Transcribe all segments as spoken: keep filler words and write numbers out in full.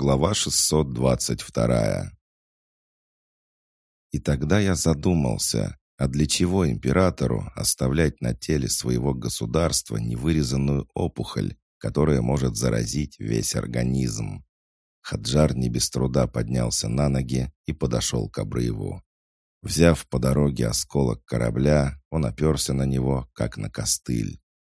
Глава шестьсот двадцать вторая. И тогда я задумался, а для чего императору оставлять на теле своего государства невырезанную опухоль, которая может заразить весь организм? Хаджар не без труда поднялся на ноги и подошел к обрыву. Взяв по дороге осколок корабля, он оперся на него, как на костыль.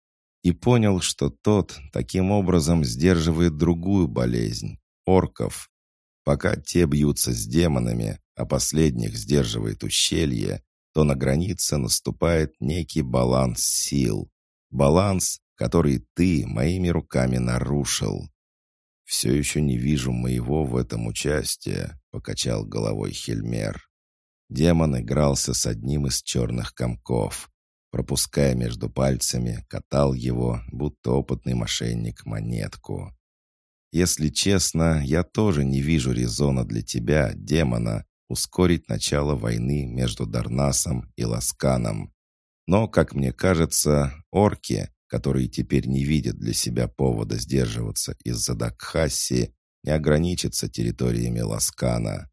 И понял, что тот таким образом сдерживает другую болезнь — орков. Пока те бьются с демонами, а последних сдерживает ущелье, то на границе наступает некий баланс сил. Баланс, который ты моими руками нарушил. «Все еще не вижу моего в этом участия», — покачал головой Хельмер. Демон игрался с одним из черных комков. Пропуская между пальцами, катал его, будто опытный мошенник, монетку. «Если честно, я тоже не вижу резона для тебя, демона, ускорить начало войны между Дарнасом и Ласканом. Но, как мне кажется, орки, которые теперь не видят для себя повода сдерживаться из-за Дакхасси, не ограничатся территориями Ласкана.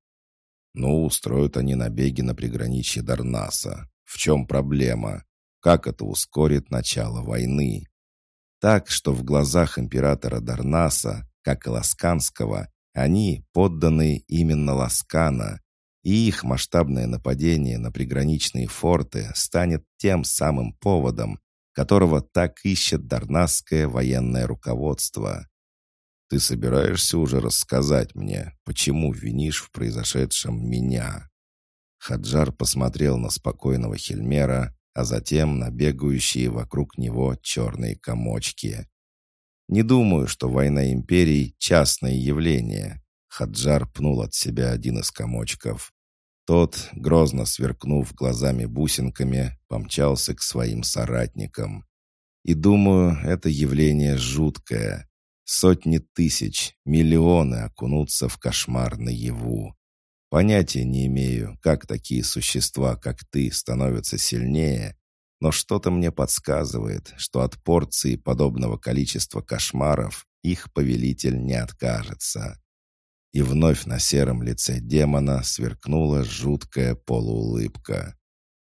Ну, устроят они набеги на приграничье Дарнаса. В чем проблема? Как это ускорит начало войны? Так, что в глазах императора Дарнаса, как и Ласканского, они подданные именно Ласкана, и их масштабное нападение на приграничные форты станет тем самым поводом, которого так ищет дарнасское военное руководство. Ты собираешься уже рассказать мне, почему винишь в произошедшем меня?» Хаджар посмотрел на спокойного Хельмера, а затем на бегающие вокруг него черные комочки. «Не думаю, что война империй — частное явление». Хаджар пнул от себя один из комочков. Тот, грозно сверкнув глазами-бусинками, помчался к своим соратникам. «И думаю, это явление жуткое. Сотни тысяч, миллионы окунутся в кошмар наяву. Понятия не имею, как такие существа, как ты, становятся сильнее, но что-то мне подсказывает, что от порции подобного количества кошмаров их повелитель не откажется». И вновь на сером лице демона сверкнула жуткая полуулыбка.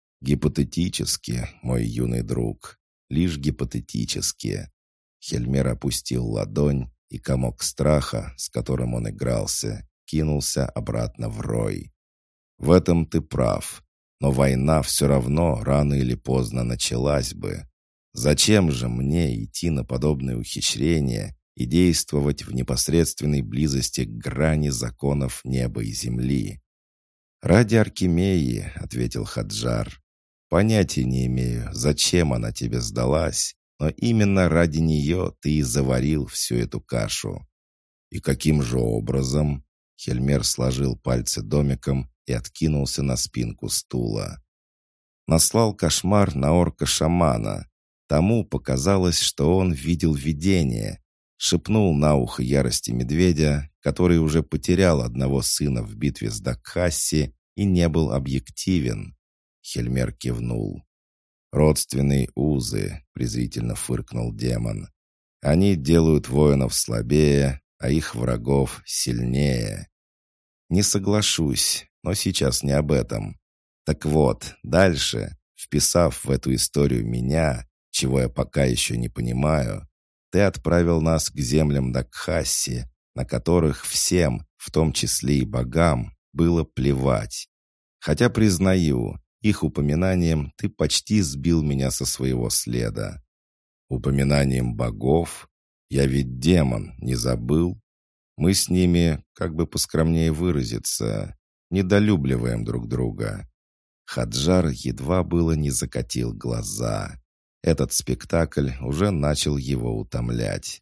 «Гипотетически, мой юный друг, лишь гипотетически». Хельмер опустил ладонь, и комок страха, с которым он игрался, кинулся обратно в рой. «В этом ты прав, но война все равно рано или поздно началась бы. Зачем же мне идти на подобные ухищрения и действовать в непосредственной близости к грани законов неба и земли?» «Ради Аркемии», — ответил Хаджар. «Понятия не имею, зачем она тебе сдалась, но именно ради нее ты и заварил всю эту кашу». «И каким же образом?» Хельмер сложил пальцы домиком и откинулся на спинку стула. «Наслал кошмар на орка-шамана. Тому показалось, что он видел видение. Шепнул на ухо ярости медведя, который уже потерял одного сына в битве с Дакхасси и не был объективен». Хельмер кивнул. «Родственные узы», — презрительно фыркнул демон. «Они делают воинов слабее, а их врагов сильнее». «Не соглашусь, но сейчас не об этом. Так вот, дальше, вписав в эту историю меня, чего я пока еще не понимаю, ты отправил нас к землям Дакхасси, на которых всем, в том числе и богам, было плевать. Хотя, признаю, их упоминанием ты почти сбил меня со своего следа». «Упоминанием богов? Я ведь демон, не забыл? Мы с ними, как бы поскромнее выразиться, недолюбливаем друг друга». Хаджар едва было не закатил глаза. Этот спектакль уже начал его утомлять.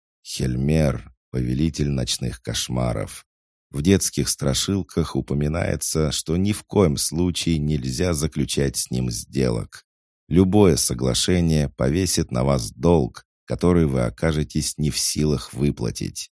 Хельмер, повелитель ночных кошмаров. В детских страшилках упоминается, что ни в коем случае нельзя заключать с ним сделок. Любое соглашение повесит на вас долг, который вы окажетесь не в силах выплатить.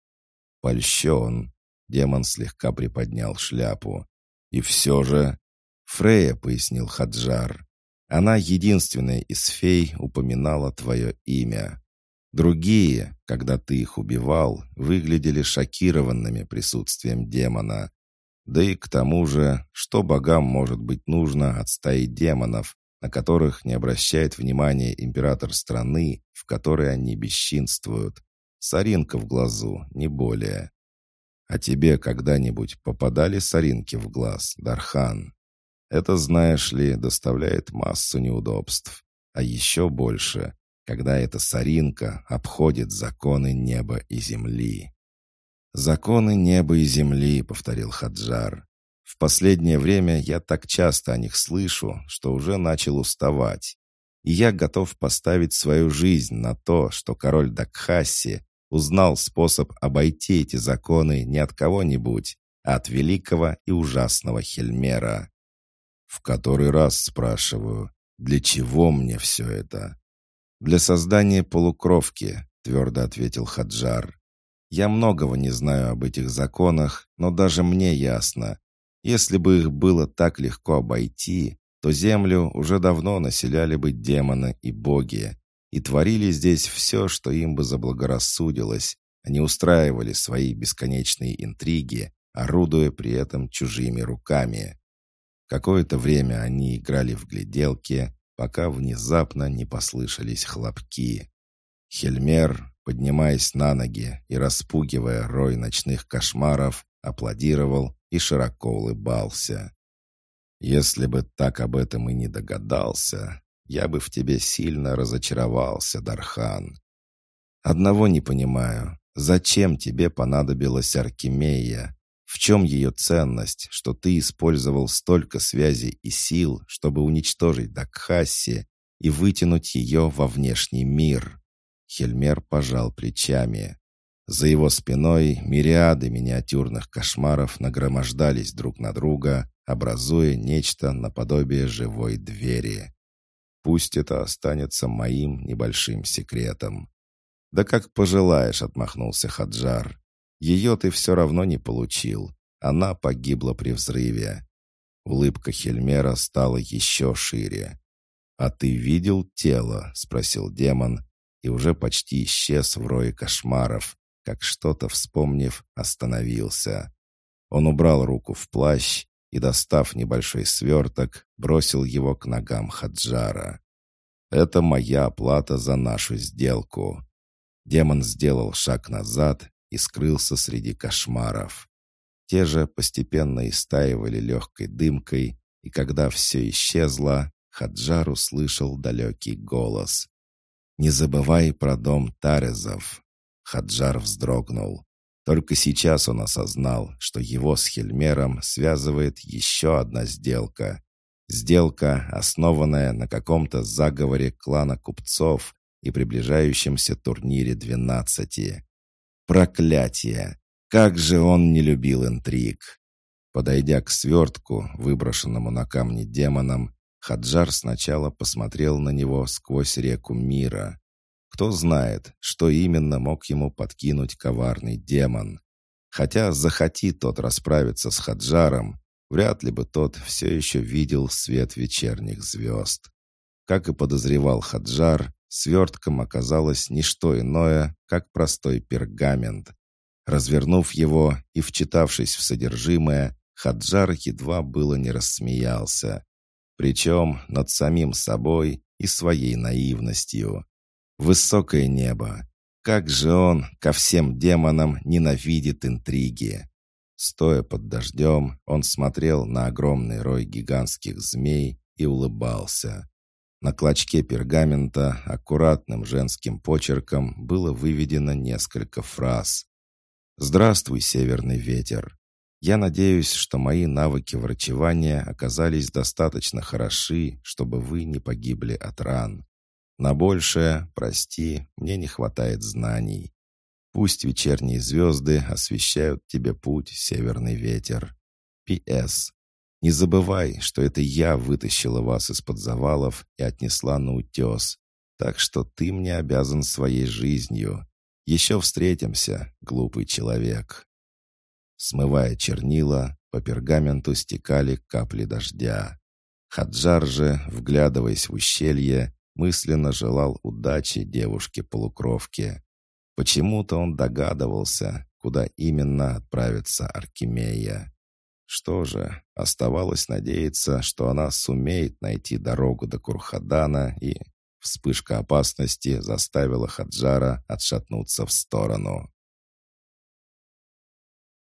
«Польщен», — демон слегка приподнял шляпу. «И все же...» «Фрея», — пояснил Хаджар. «Она единственная из фей упоминала твое имя». Другие, когда ты их убивал, выглядели шокированными присутствием демона. Да и к тому же, что богам может быть нужно от стаи демонов, на которых не обращает внимания император страны, в которой они бесчинствуют. Соринка в глазу, не более. А тебе когда-нибудь попадали соринки в глаз, Дархан? Это, знаешь ли, доставляет массу неудобств. А еще больше, когда эта соринка обходит законы неба и земли. «Законы неба и земли», — повторил Хаджар. «В последнее время я так часто о них слышу, что уже начал уставать. И я готов поставить свою жизнь на то, что король Дакхаси узнал способ обойти эти законы не от кого-нибудь, а от великого и ужасного Хельмера. В который раз спрашиваю, для чего мне все это?» «Для создания полукровки», — твердо ответил Хаджар. «Я многого не знаю об этих законах, но даже мне ясно. Если бы их было так легко обойти, то землю уже давно населяли бы демоны и боги, и творили здесь все, что им бы заблагорассудилось. Они устраивали свои бесконечные интриги, орудуя при этом чужими руками. Какое-то время они играли в гляделки, пока внезапно не послышались хлопки. Хельмер, поднимаясь на ноги и распугивая рой ночных кошмаров, аплодировал и широко улыбался. «Если бы так об этом и не догадался, я бы в тебе сильно разочаровался, Дархан. Одного не понимаю, зачем тебе понадобилась Аркемия? В чем ее ценность, что ты использовал столько связей и сил, чтобы уничтожить Дакхаси и вытянуть ее во внешний мир?» Хельмер пожал плечами. За его спиной мириады миниатюрных кошмаров нагромождались друг на друга, образуя нечто наподобие живой двери. «Пусть это останется моим небольшим секретом». «Да как пожелаешь», — отмахнулся Хаджар. «Ее ты все равно не получил. Она погибла при взрыве». Улыбка Хельмера стала еще шире. «А ты видел тело?» — спросил демон, и уже почти исчез в рое кошмаров, как что-то вспомнив, остановился. Он убрал руку в плащ и, достав небольшой сверток, бросил его к ногам Хаджара. «Это моя оплата за нашу сделку». Демон сделал шаг назад и скрылся среди кошмаров. Те же постепенно истаивали легкой дымкой, и когда все исчезло, Хаджар услышал далекий голос. «Не забывай про дом Тарезов». Хаджар вздрогнул. Только сейчас он осознал, что его с Хельмером связывает еще одна сделка. Сделка, основанная на каком-то заговоре клана купцов и приближающемся турнире двенадцати. Проклятие! Как же он не любил интриг! Подойдя к свертку, выброшенному на камни демоном, Хаджар сначала посмотрел на него сквозь реку мира. Кто знает, что именно мог ему подкинуть коварный демон. Хотя захоти тот расправиться с Хаджаром, вряд ли бы тот все еще видел свет вечерних звезд. Как и подозревал Хаджар, свертком оказалось не что иное, как простой пергамент. Развернув его и вчитавшись в содержимое, Хаджар едва было не рассмеялся. Причем над самим собой и своей наивностью. Высокое небо. Как же он ко всем демонам ненавидит интриги. Стоя под дождем, он смотрел на огромный рой гигантских змей и улыбался. На клочке пергамента аккуратным женским почерком было выведено несколько фраз. «Здравствуй, северный ветер. Я надеюсь, что мои навыки врачевания оказались достаточно хороши, чтобы вы не погибли от ран. На большее, прости, мне не хватает знаний. Пусть вечерние звезды освещают тебе путь, северный ветер. Пи Эс. Не забывай, что это я вытащила вас из-под завалов и отнесла на утес, так что ты мне обязан своей жизнью. Еще встретимся, глупый человек». Смывая чернила, по пергаменту стекали капли дождя. Хаджар же, вглядываясь в ущелье, Мысленно желал удачи девушке-полукровке. Почему-то он догадывался, куда именно отправится Аркемия. Что же, оставалось надеяться, что она сумеет найти дорогу до Курхадана, и вспышка опасности заставила Хаджара отшатнуться в сторону.